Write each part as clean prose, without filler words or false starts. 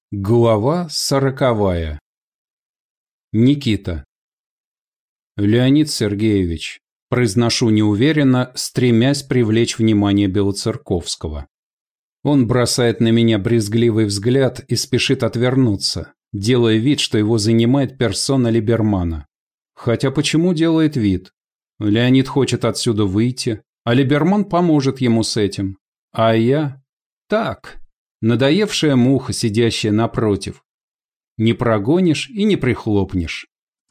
Глава 40. Никита. Леонид Сергеевич, произношу неуверенно, стремясь привлечь внимание Белоцерковского. Он бросает на меня брезгливый взгляд и спешит отвернуться, делая вид, что его занимает персона Либермана. Хотя почему делает вид? Леонид хочет отсюда выйти, а Либерман поможет ему с этим. А я? Так. Надоевшая муха, сидящая напротив. Не прогонишь и не прихлопнешь.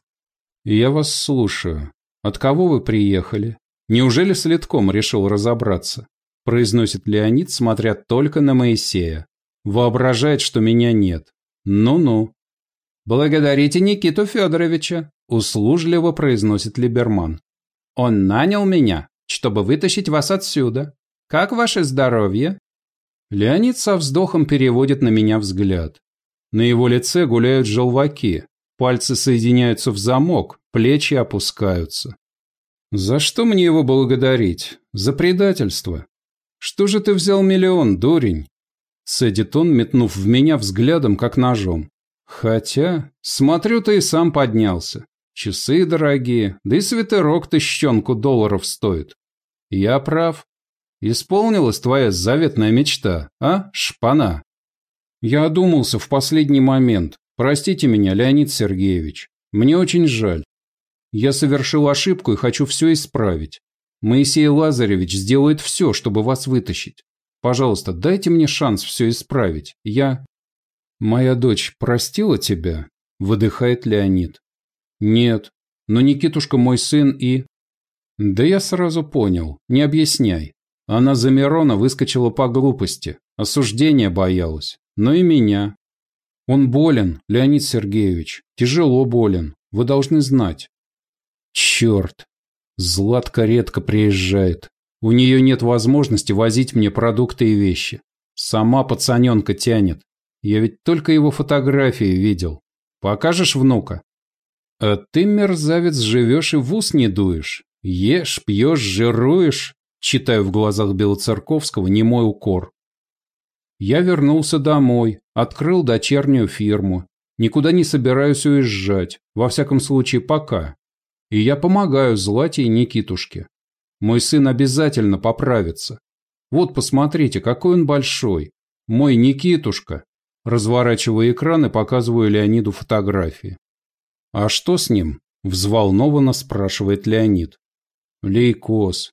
Я вас слушаю. От кого вы приехали? Неужели следком решил разобраться? Произносит Леонид, смотря только на Моисея. Воображает, что меня нет. Ну-ну. Благодарите Никиту Федоровича, услужливо произносит Либерман. Он нанял меня, чтобы вытащить вас отсюда. Как ваше здоровье? Леонид со вздохом переводит на меня взгляд. На его лице гуляют желваки, пальцы соединяются в замок, плечи опускаются. За что мне его благодарить? За предательство. Что же ты взял миллион, дурень? Цедит он, метнув в меня взглядом, как ножом. Хотя, смотрю, ты и сам поднялся. Часы дорогие, да и свитерок тысячонку долларов стоит. Я прав. Исполнилась твоя заветная мечта, а, шпана? Я одумался в последний момент. Простите меня, Леонид Сергеевич. Мне очень жаль. Я совершил ошибку и хочу все исправить. Моисей Лазаревич сделает все, чтобы вас вытащить. Пожалуйста, дайте мне шанс все исправить. Моя дочь простила тебя? Выдыхает Леонид. Нет, но Никитушка мой сын и... Да я сразу понял, не объясняй. Она за Мирона выскочила по глупости, осуждения боялась, но и меня. Он болен, Леонид Сергеевич, тяжело болен, вы должны знать. Черт, Златка редко приезжает, у нее нет возможности возить мне продукты и вещи. Сама пацаненка тянет, я ведь только его фотографии видел. Покажешь внука? А ты, мерзавец, живешь и в ус не дуешь, ешь, пьешь, жируешь. Читаю в глазах Белоцерковского немой укор. Я вернулся домой, открыл дочернюю фирму. Никуда не собираюсь уезжать, во всяком случае пока. И я помогаю Злате и Никитушке. Мой сын обязательно поправится. Вот посмотрите, какой он большой. Мой Никитушка. Разворачиваю экран и показываю Леониду фотографии. А что с ним? Взволнованно спрашивает Леонид. Лейкоз.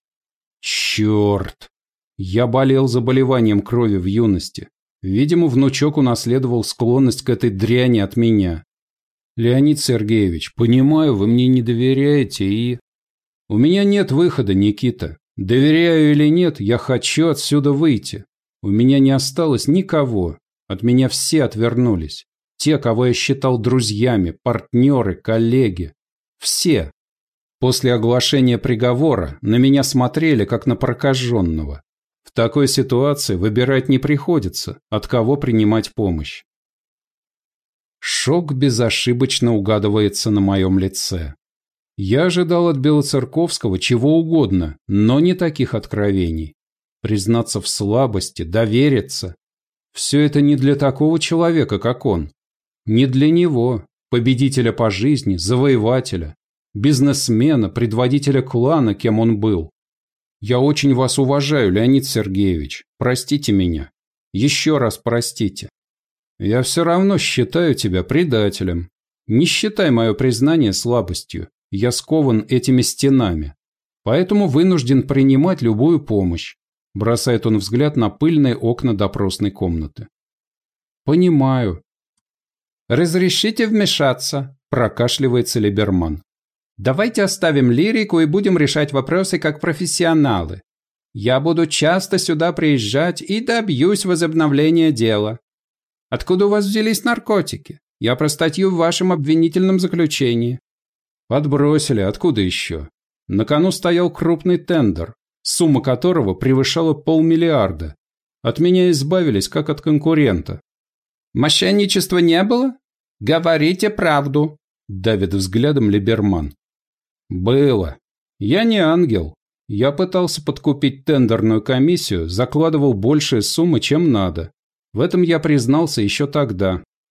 Черт! Я болел заболеванием крови в юности. Видимо, внучок унаследовал склонность к этой дряни от меня. Леонид Сергеевич, понимаю, вы мне не доверяете и... У меня нет выхода, Никита. Доверяю или нет, я хочу отсюда выйти. У меня не осталось никого. От меня все отвернулись. Те, кого я считал друзьями, партнеры, коллеги. Все. После оглашения приговора на меня смотрели, как на прокаженного. В такой ситуации выбирать не приходится, от кого принимать помощь. Шок безошибочно угадывается на моем лице. Я ожидал от Белоцерковского чего угодно, но не таких откровений. Признаться в слабости, довериться. Все это не для такого человека, как он. Не для него, победителя по жизни, завоевателя. Бизнесмена, предводителя клана, кем он был. Я очень вас уважаю, Леонид Сергеевич. Простите меня. Еще раз простите. Я все равно считаю тебя предателем. Не считай мое признание слабостью. Я скован этими стенами. Поэтому вынужден принимать любую помощь. Бросает он взгляд на пыльные окна допросной комнаты. Понимаю. Разрешите вмешаться, прокашливается Либерман. Давайте оставим лирику и будем решать вопросы как профессионалы. Я буду часто сюда приезжать и добьюсь возобновления дела. Откуда у вас взялись наркотики? Я про статью в вашем обвинительном заключении. Подбросили, откуда еще? На кону стоял крупный тендер, сумма которого превышала 500 миллиона. От меня избавились, как от конкурента. Мошенничества не было? Говорите правду, давит взглядом Либерман. Было. Я не ангел. Я пытался подкупить тендерную комиссию, закладывал большие суммы, чем надо. В этом я признался еще тогда.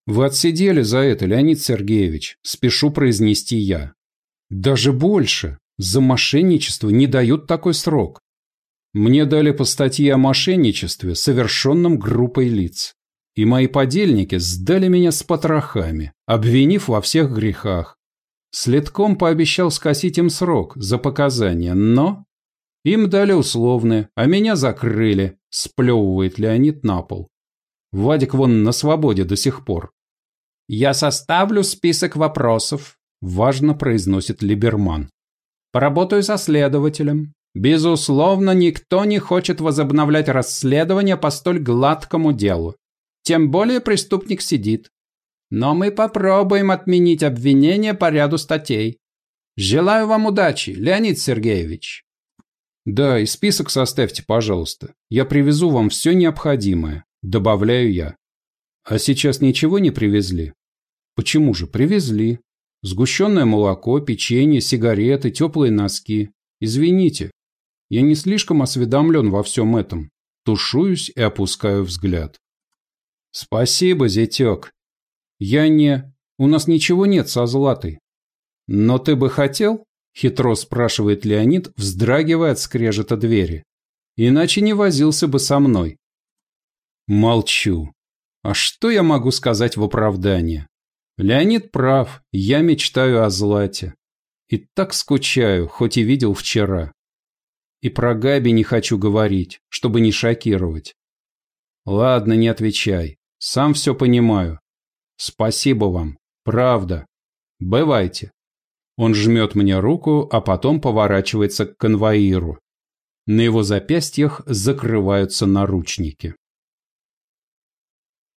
Вы отсидели за это, Леонид Сергеевич, спешу произнести я. Даже больше. За мошенничество не дают такой срок. Мне дали по статье о мошенничестве, совершенном группой лиц. И мои подельники сдали меня с потрохами, обвинив во всех грехах. Следком пообещал скосить им срок за показания, но... Им дали условные, а меня закрыли, сплевывает Леонид на пол. Вадик вон на свободе до сих пор. «Я составлю список вопросов», – важно произносит Либерман. «Поработаю со следователем. Безусловно, никто не хочет возобновлять расследование по столь гладкому делу. Тем более преступник сидит. Но мы попробуем отменить обвинение по ряду статей. Желаю вам удачи, Леонид Сергеевич». «Да, и список составьте, пожалуйста. Я привезу вам все необходимое», – добавляю я. «А сейчас ничего не привезли?» «Почему же? Привезли. Сгущенное молоко, печенье, сигареты, теплые носки. Извините, я не слишком осведомлен во всем этом». Тушуюсь и опускаю взгляд. «Спасибо, зятек. Я не... У нас ничего нет со Златой». «Но ты бы хотел?» – хитро спрашивает Леонид, вздрагивая от скрежета двери. «Иначе не возился бы со мной». Молчу. А что я могу сказать в оправдание? Леонид прав, я мечтаю о Злате. И так скучаю, хоть и видел вчера. И про Габи не хочу говорить, чтобы не шокировать. Ладно, не отвечай. Сам все понимаю. Спасибо вам. Правда. Бывайте. Он жмет мне руку, а потом поворачивается к конвоиру. На его запястьях закрываются наручники.